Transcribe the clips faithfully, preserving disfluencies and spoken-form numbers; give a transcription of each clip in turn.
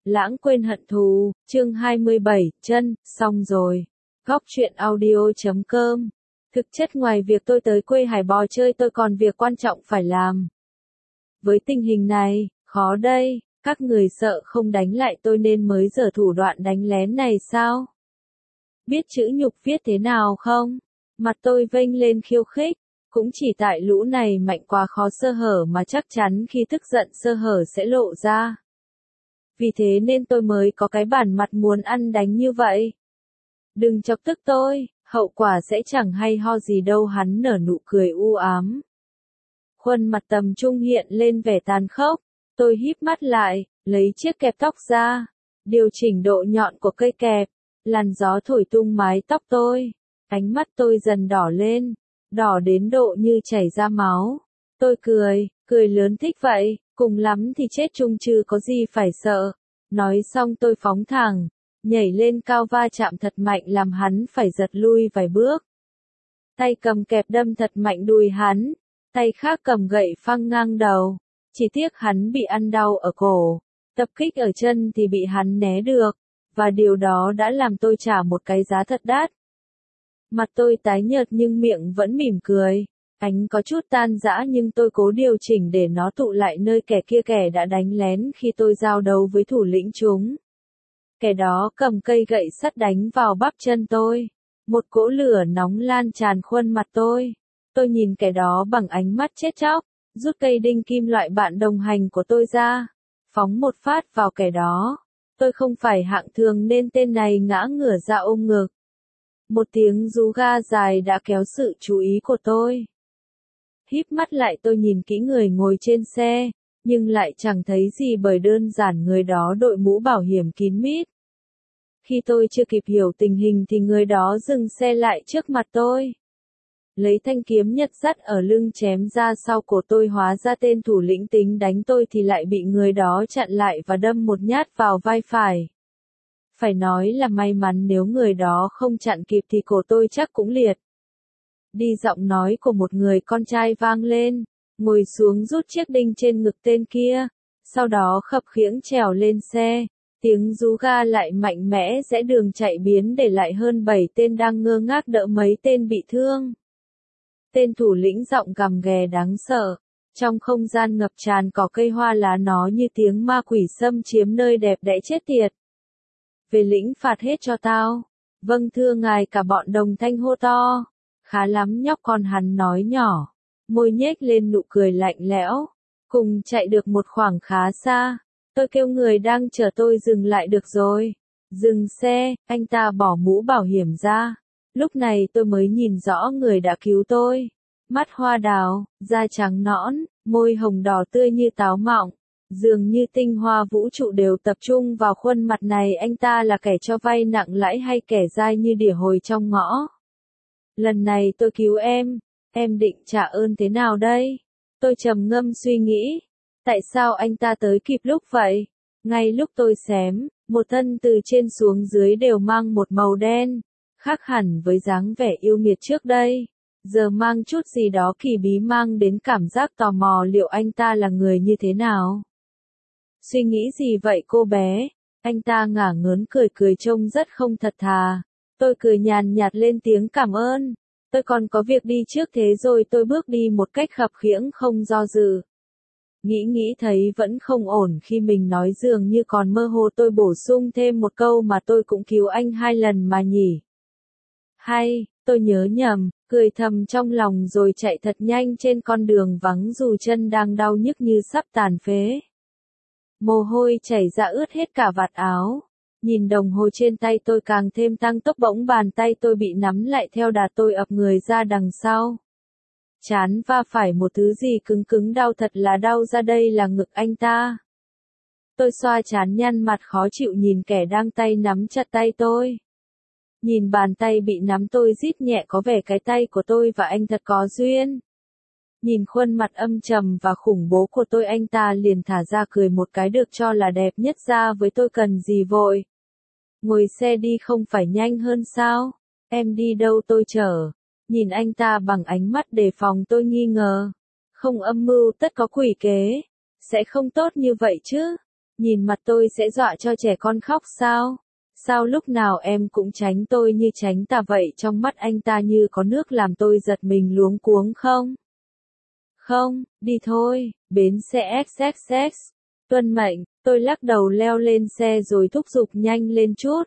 lãng quên hận thù, chương hai mươi bảy, chân, xong rồi. Góc truyện audio chấm com. Thực chất ngoài việc tôi tới quê Hải Bò chơi tôi còn việc quan trọng phải làm. Với tình hình này, khó đây, các người sợ không đánh lại tôi nên mới giở thủ đoạn đánh lén này sao? Biết chữ nhục viết thế nào không? Mặt tôi vênh lên khiêu khích, cũng chỉ tại lũ này mạnh quá khó sơ hở mà chắc chắn khi tức giận sơ hở sẽ lộ ra. Vì thế nên tôi mới có cái bản mặt muốn ăn đánh như vậy. Đừng chọc tức tôi, hậu quả sẽ chẳng hay ho gì đâu. Hắn nở nụ cười u ám. Khuôn mặt tầm trung hiện lên vẻ tàn khốc, tôi híp mắt lại, lấy chiếc kẹp tóc ra, điều chỉnh độ nhọn của cây kẹp, làn gió thổi tung mái tóc tôi, ánh mắt tôi dần đỏ lên, đỏ đến độ như chảy ra máu. Tôi cười, cười lớn thích vậy, cùng lắm thì chết chung chứ có gì phải sợ. Nói xong tôi phóng thẳng, nhảy lên cao va chạm thật mạnh làm hắn phải giật lui vài bước. Tay cầm kẹp đâm thật mạnh đùi hắn, tay khác cầm gậy phăng ngang đầu. Chỉ tiếc hắn bị ăn đau ở cổ, tập kích ở chân thì bị hắn né được, và điều đó đã làm tôi trả một cái giá thật đắt. Mặt tôi tái nhợt nhưng miệng vẫn mỉm cười, ánh có chút tan rã nhưng tôi cố điều chỉnh để nó tụ lại nơi kẻ kia kẻ đã đánh lén khi tôi giao đấu với thủ lĩnh chúng. Kẻ đó cầm cây gậy sắt đánh vào bắp chân tôi, một cỗ lửa nóng lan tràn khuôn mặt tôi. Tôi nhìn kẻ đó bằng ánh mắt chết chóc, rút cây đinh kim loại bạn đồng hành của tôi ra, phóng một phát vào kẻ đó. Tôi không phải hạng thường nên tên này ngã ngửa ra ôm ngực. Một tiếng rú ga dài đã kéo sự chú ý của tôi. Híp mắt lại tôi nhìn kỹ người ngồi trên xe, nhưng lại chẳng thấy gì bởi đơn giản người đó đội mũ bảo hiểm kín mít. Khi tôi chưa kịp hiểu tình hình thì người đó dừng xe lại trước mặt tôi. Lấy thanh kiếm nhật sắt ở lưng chém ra sau cổ tôi, hóa ra tên thủ lĩnh tính đánh tôi thì lại bị người đó chặn lại và đâm một nhát vào vai phải. Phải nói là may mắn, nếu người đó không chặn kịp thì cổ tôi chắc cũng liệt. Đi, giọng nói của một người con trai vang lên, ngồi xuống rút chiếc đinh trên ngực tên kia, sau đó khập khiễng trèo lên xe. Tiếng rú ga lại mạnh mẽ rẽ đường chạy biến để lại hơn bảy tên đang ngơ ngác đỡ mấy tên bị thương. Tên thủ lĩnh giọng gầm ghè đáng sợ, trong không gian ngập tràn cỏ cây hoa lá nó như tiếng ma quỷ xâm chiếm nơi đẹp đẽ chết tiệt. Về lĩnh phạt hết cho tao. Vâng thưa ngài, cả bọn đồng thanh hô to. Khá lắm nhóc con, hắn nói nhỏ, môi nhếch lên nụ cười lạnh lẽo. Cùng chạy được một khoảng khá xa, tôi kêu người đang chở tôi dừng lại. Được rồi, dừng xe. Anh ta bỏ mũ bảo hiểm ra. Lúc này tôi mới nhìn rõ người đã cứu tôi. Mắt hoa đào, da trắng nõn, môi hồng đỏ tươi như táo mọng. Dường như tinh hoa vũ trụ đều tập trung vào khuôn mặt này. Anh ta là kẻ cho vay nặng lãi hay kẻ dai như đỉa hồi trong ngõ? Lần này tôi cứu em, em định trả ơn thế nào đây? Tôi trầm ngâm suy nghĩ. Tại sao anh ta tới kịp lúc vậy? Ngay lúc tôi xém, một thân từ trên xuống dưới đều mang một màu đen, khác hẳn với dáng vẻ yêu nghiệt trước đây. Giờ mang chút gì đó kỳ bí, mang đến cảm giác tò mò liệu anh ta là người như thế nào. Suy nghĩ gì vậy cô bé? Anh ta ngả ngớn cười cười trông rất không thật thà. Tôi cười nhàn nhạt lên tiếng cảm ơn. Tôi còn có việc đi trước, thế rồi tôi bước đi một cách khập khiễng không do dự. Nghĩ nghĩ thấy vẫn không ổn khi mình nói, dường như còn mơ hồ, tôi bổ sung thêm một câu, mà tôi cũng cứu anh hai lần mà nhỉ. Hay, tôi nhớ nhầm, cười thầm trong lòng rồi chạy thật nhanh trên con đường vắng dù chân đang đau nhức như sắp tàn phế. Mồ hôi chảy ra ướt hết cả vạt áo. Nhìn đồng hồ trên tay tôi càng thêm tăng tốc, bỗng bàn tay tôi bị nắm lại theo đà, tôi ập người ra đằng sau. Trán va phải một thứ gì cứng cứng, đau thật là đau ra. Đây là ngực anh ta. Tôi xoa trán nhăn mặt khó chịu nhìn kẻ đang tay nắm chặt tay tôi. Nhìn bàn tay bị nắm tôi rít nhẹ, có vẻ cái tay của tôi và anh thật có duyên. Nhìn khuôn mặt âm trầm và khủng bố của tôi, anh ta liền thả ra cười một cái được cho là đẹp nhất ra với tôi. Cần gì vội? Ngồi xe đi không phải nhanh hơn sao? Em đi đâu tôi chở. Nhìn anh ta bằng ánh mắt đề phòng, tôi nghi ngờ. Không âm mưu tất có quỷ kế. Sẽ không tốt như vậy chứ? Nhìn mặt tôi sẽ dọa cho trẻ con khóc sao? Sao lúc nào em cũng tránh tôi như tránh tà vậy, trong mắt anh ta như có nước làm tôi giật mình luống cuống không? Không, đi thôi, bến xe ích ích ích. Tuân mệnh, tôi lắc đầu leo lên xe rồi thúc giục nhanh lên chút.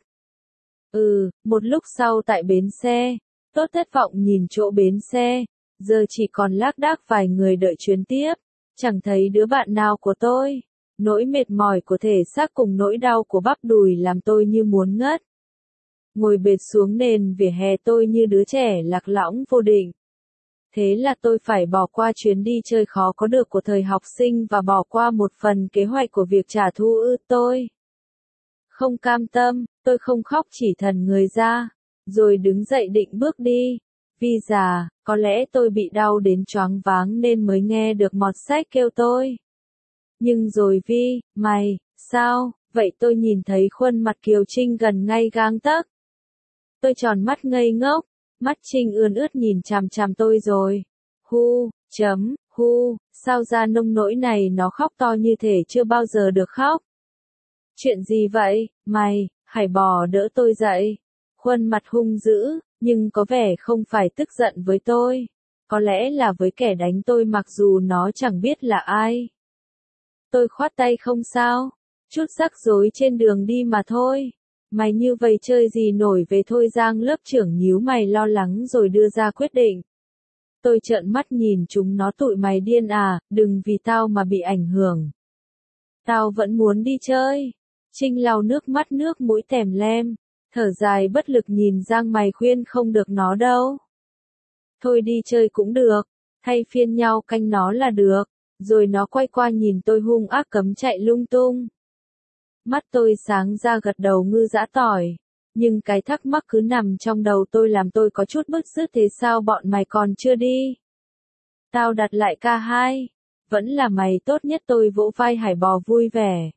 Ừ, một lúc sau tại bến xe, Tốt thất vọng nhìn chỗ bến xe, giờ chỉ còn lác đác vài người đợi chuyến tiếp, chẳng thấy đứa bạn nào của tôi. Nỗi mệt mỏi của thể xác cùng nỗi đau của bắp đùi làm tôi như muốn ngất. Ngồi bệt xuống nền vỉa hè tôi như đứa trẻ lạc lõng vô định. Thế là tôi phải bỏ qua chuyến đi chơi khó có được của thời học sinh và bỏ qua một phần kế hoạch của việc trả thù ư tôi. Không cam tâm, tôi không khóc chỉ thần người ra, rồi đứng dậy định bước đi. Vì già, có lẽ tôi bị đau đến choáng váng nên mới nghe được mọt sách kêu tôi. Nhưng rồi Vi, mày, sao, vậy tôi nhìn thấy khuôn mặt Kiều Trinh gần ngay gang tấc. Tôi tròn mắt ngây ngốc, mắt Trinh ươn ướt nhìn chằm chằm tôi rồi. Hu, chấm, hu, sao ra nông nỗi này nó khóc to như thể chưa bao giờ được khóc. Chuyện gì vậy, mày, Hải Bò đỡ tôi dậy. Khuôn mặt hung dữ, nhưng có vẻ không phải tức giận với tôi. Có lẽ là với kẻ đánh tôi mặc dù nó chẳng biết là ai. Tôi khoát tay không sao, chút rắc rối trên đường đi mà thôi. Mày như vậy chơi gì nổi về thôi. Giang lớp trưởng nhíu mày lo lắng rồi đưa ra quyết định. Tôi trợn mắt nhìn chúng nó, tụi mày điên à, đừng vì tao mà bị ảnh hưởng. Tao vẫn muốn đi chơi. Trinh lau nước mắt nước mũi tèm lem, thở dài bất lực nhìn Giang, mày khuyên không được nó đâu. Thôi đi chơi cũng được, thay phiên nhau canh nó là được. Rồi nó quay qua nhìn tôi hung ác cấm chạy lung tung. Mắt tôi sáng ra gật đầu ngư dã tỏi. Nhưng cái thắc mắc cứ nằm trong đầu tôi làm tôi có chút bứt rứt, thế sao bọn mày còn chưa đi? Tao đặt lại ca hai. Vẫn là mày tốt nhất, tôi vỗ vai Hải Bò vui vẻ.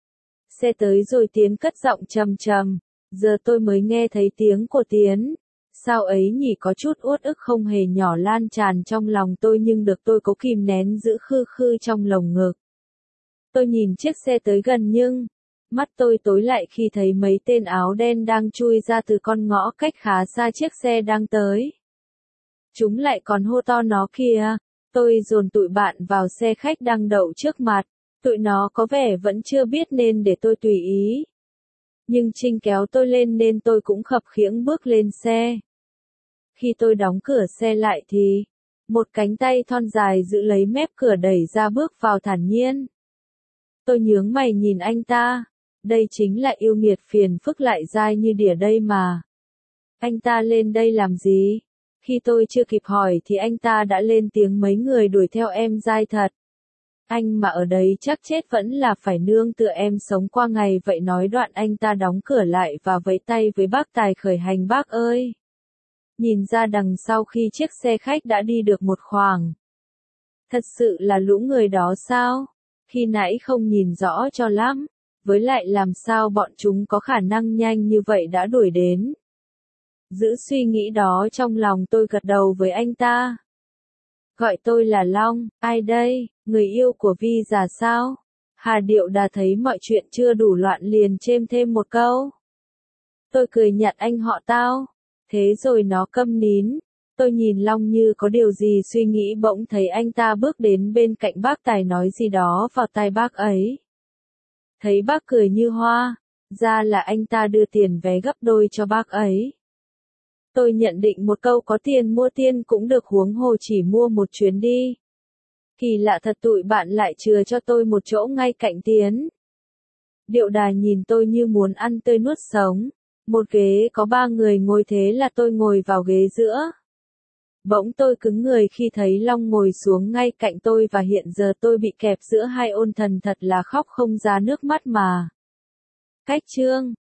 Xe tới rồi Tiến cất giọng trầm trầm. Giờ tôi mới nghe thấy tiếng của Tiến. Sao ấy nhỉ, có chút uất ức không hề nhỏ lan tràn trong lòng tôi nhưng được tôi cố kìm nén giữ khư khư trong lồng ngực. Tôi nhìn chiếc xe tới gần nhưng, mắt tôi tối lại khi thấy mấy tên áo đen đang chui ra từ con ngõ cách khá xa chiếc xe đang tới. Chúng lại còn hô to nó kìa. Tôi dồn tụi bạn vào xe khách đang đậu trước mặt. Tụi nó có vẻ vẫn chưa biết nên để tôi tùy ý. Nhưng Trinh kéo tôi lên nên tôi cũng khập khiễng bước lên xe. Khi tôi đóng cửa xe lại thì, một cánh tay thon dài giữ lấy mép cửa đẩy ra bước vào thản nhiên. Tôi nhướng mày nhìn anh ta. Đây chính là yêu nghiệt phiền phức lại dai như đỉa đây mà. Anh ta lên đây làm gì? Khi tôi chưa kịp hỏi thì anh ta đã lên tiếng, mấy người đuổi theo em dai thật. Anh mà ở đấy chắc chết vẫn là phải nương tựa em sống qua ngày vậy. Nói đoạn anh ta đóng cửa lại và vẫy tay với bác tài khởi hành. Bác ơi! Nhìn ra đằng sau khi chiếc xe khách đã đi được một khoảng. Thật sự là lũ người đó sao? Khi nãy không nhìn rõ cho lắm. Với lại làm sao bọn chúng có khả năng nhanh như vậy đã đuổi đến. Giữ suy nghĩ đó trong lòng tôi gật đầu với anh ta. Gọi tôi là Long, ai đây, người yêu của Vi già sao? Hà Điệu Đà thấy mọi chuyện chưa đủ loạn liền chêm thêm một câu. Tôi cười nhạt, anh họ tao. Thế rồi nó câm nín. Tôi nhìn Long như có điều gì suy nghĩ, bỗng thấy anh ta bước đến bên cạnh bác tài nói gì đó vào tai bác ấy. Thấy bác cười như hoa, ra là anh ta đưa tiền vé gấp đôi cho bác ấy. Tôi nhận định một câu, có tiền mua tiên cũng được, huống hồ chỉ mua một chuyến đi. Kỳ lạ thật, tụi bạn lại chừa cho tôi một chỗ ngay cạnh Tiến. Điệu Đà nhìn tôi như muốn ăn tươi nuốt sống. Một ghế có ba người ngồi, thế là tôi ngồi vào ghế giữa. Bỗng tôi cứng người khi thấy Long ngồi xuống ngay cạnh tôi và hiện giờ tôi bị kẹp giữa hai ôn thần, thật là khóc không ra nước mắt mà. Cách chương